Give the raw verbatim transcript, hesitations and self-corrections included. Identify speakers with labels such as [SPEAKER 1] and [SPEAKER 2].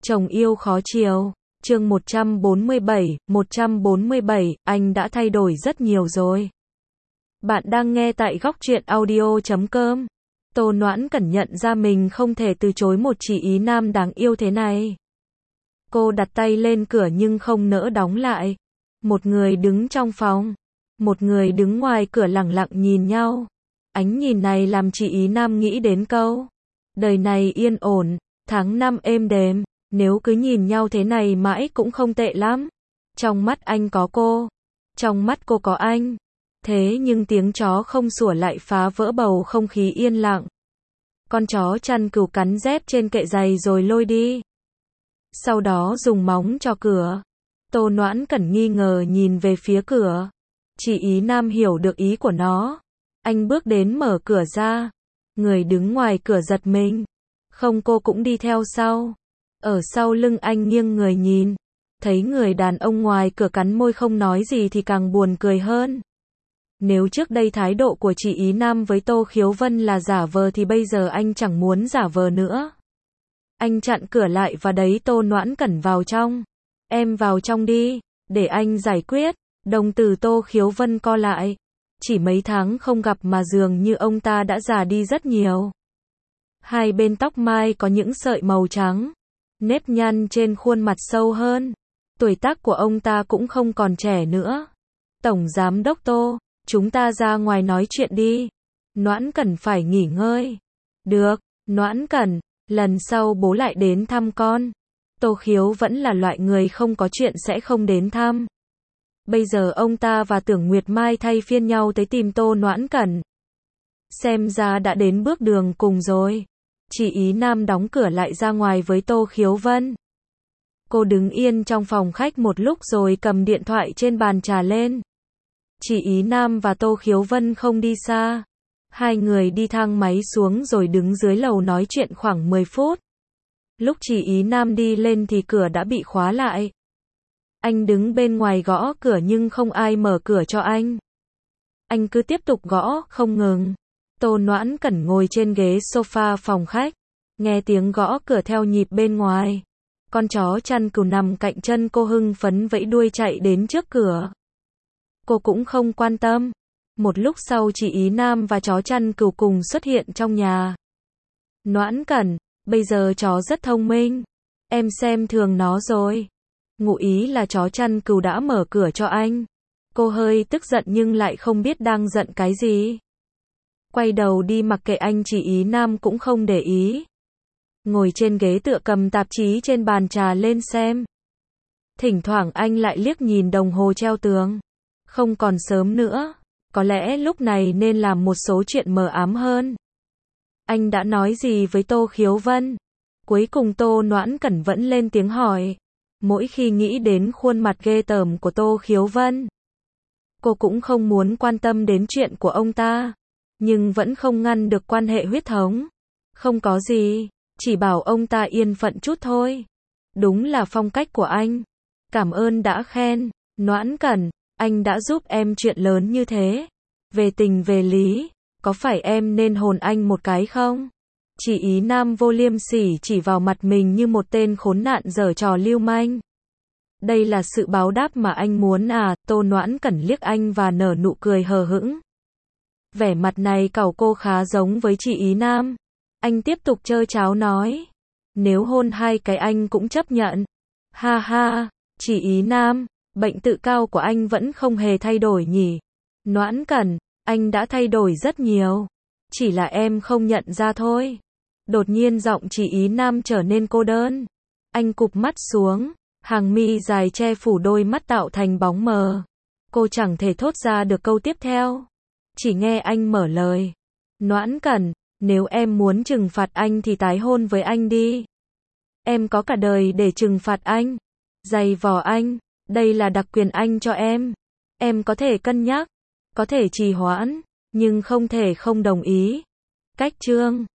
[SPEAKER 1] Chồng yêu khó chiều. Chương một trăm bốn mươi bảy, một trăm bốn mươi bảy, anh đã thay đổi rất nhiều rồi. Bạn đang nghe tại góc truyện audio chấm com. Tô Noãn Cẩn nhận ra mình không thể từ chối một chị ý nam đáng yêu thế này. Cô đặt tay lên cửa nhưng không nỡ đóng lại. Một người đứng trong phòng, một người đứng ngoài cửa lẳng lặng nhìn nhau. Ánh nhìn này làm chị ý nam nghĩ đến câu: đời này yên ổn, tháng năm êm đềm, nếu cứ nhìn nhau thế này mãi cũng không tệ lắm. Trong mắt anh có cô, trong mắt cô có anh. Thế nhưng tiếng chó không sủa lại phá vỡ bầu không khí yên lặng. Con chó chăn cừu cắn dép trên kệ giày rồi lôi đi. Sau đó dùng móng chỏ cửa. Tô Noãn Cẩn nghi ngờ nhìn về phía cửa. Chị ý nam hiểu được ý của nó. Anh bước đến mở cửa ra. Người đứng ngoài cửa giật mình. Không, cô cũng đi theo sau. Ở sau lưng anh nghiêng người nhìn. Thấy người đàn ông ngoài cửa cắn môi không nói gì thì càng buồn cười hơn. Nếu trước đây thái độ của chị ý nam với Tô Khiếu Vân là giả vờ thì bây giờ anh chẳng muốn giả vờ nữa. Anh chặn cửa lại và đẩy Tô Noãn Cẩn vào trong. Em vào trong đi, để anh giải quyết. Đồng tử Tô Khiếu Vân co lại. Chỉ mấy tháng không gặp mà dường như ông ta đã già đi rất nhiều. Hai bên tóc mai có những sợi màu trắng. Nếp nhăn trên khuôn mặt sâu hơn. Tuổi tác của ông ta cũng không còn trẻ nữa. Tổng giám đốc Tô, chúng ta ra ngoài nói chuyện đi. Noãn Cẩn phải nghỉ ngơi. Được, Noãn Cẩn, lần sau bố lại đến thăm con. Tô Khiếu vẫn là loại người không có chuyện sẽ không đến thăm. Bây giờ ông ta và Tưởng Nguyệt Mai thay phiên nhau tới tìm Tô Noãn Cẩn. Xem ra đã đến bước đường cùng rồi. Chị ý nam đóng cửa lại ra ngoài với Tô Khiếu Vân. Cô đứng yên trong phòng khách một lúc rồi cầm điện thoại trên bàn trà lên. Chị ý nam và Tô Khiếu Vân không đi xa. Hai người đi thang máy xuống rồi đứng dưới lầu nói chuyện khoảng mười phút. Lúc chị ý nam đi lên thì cửa đã bị khóa lại. Anh đứng bên ngoài gõ cửa nhưng không ai mở cửa cho anh. Anh cứ tiếp tục gõ, không ngừng. Tô Noãn Cẩn ngồi trên ghế sofa phòng khách, nghe tiếng gõ cửa theo nhịp bên ngoài. Con chó chăn cừu nằm cạnh chân cô hưng phấn vẫy đuôi chạy đến trước cửa. Cô cũng không quan tâm. Một lúc sau chị ý nam và chó chăn cừu cùng xuất hiện trong nhà. Noãn Cẩn, bây giờ chó rất thông minh. Em xem thường nó rồi. Ngụ ý là chó chăn cừu đã mở cửa cho anh. Cô hơi tức giận nhưng lại không biết đang giận cái gì. Quay đầu đi mặc kệ anh, chị ý nam cũng không để ý. Ngồi trên ghế tựa cầm tạp chí trên bàn trà lên xem. Thỉnh thoảng anh lại liếc nhìn đồng hồ treo tường. Không còn sớm nữa. Có lẽ lúc này nên làm một số chuyện mờ ám hơn. Anh đã nói gì với Tô Khiếu Vân? Cuối cùng Tô Noãn Cẩn vẫn lên tiếng hỏi. Mỗi khi nghĩ đến khuôn mặt ghê tởm của Tô Khiếu Vân, cô cũng không muốn quan tâm đến chuyện của ông ta. Nhưng vẫn không ngăn được quan hệ huyết thống. Không có gì, chỉ bảo ông ta yên phận chút thôi. Đúng là phong cách của anh. Cảm ơn đã khen. Noãn Cẩn, anh đã giúp em chuyện lớn như thế. Về tình về lý, có phải em nên hôn anh một cái không? Chị ý nam vô liêm sỉ chỉ vào mặt mình như một tên khốn nạn giở trò lưu manh. Đây là sự báo đáp mà anh muốn à? Tô Noãn Cẩn liếc anh và nở nụ cười hờ hững. Vẻ mặt này cẩu cô khá giống với chị ý nam. Anh tiếp tục trơ cháo nói. Nếu hôn hai cái anh cũng chấp nhận. Ha ha, chị ý nam, bệnh tự cao của anh vẫn không hề thay đổi nhỉ? Noãn Cẩn, anh đã thay đổi rất nhiều. Chỉ là em không nhận ra thôi. Đột nhiên giọng chị ý nam trở nên cô đơn. Anh cụp mắt xuống. Hàng mi dài che phủ đôi mắt tạo thành bóng mờ. Cô chẳng thể thốt ra được câu tiếp theo. Chỉ nghe anh mở lời. Noãn Cẩn, nếu em muốn trừng phạt anh thì tái hôn với anh đi. Em có cả đời để trừng phạt anh. Giày vò anh. Đây là đặc quyền anh cho em. Em có thể cân nhắc. Có thể trì hoãn. Nhưng không thể không đồng ý. Cách chương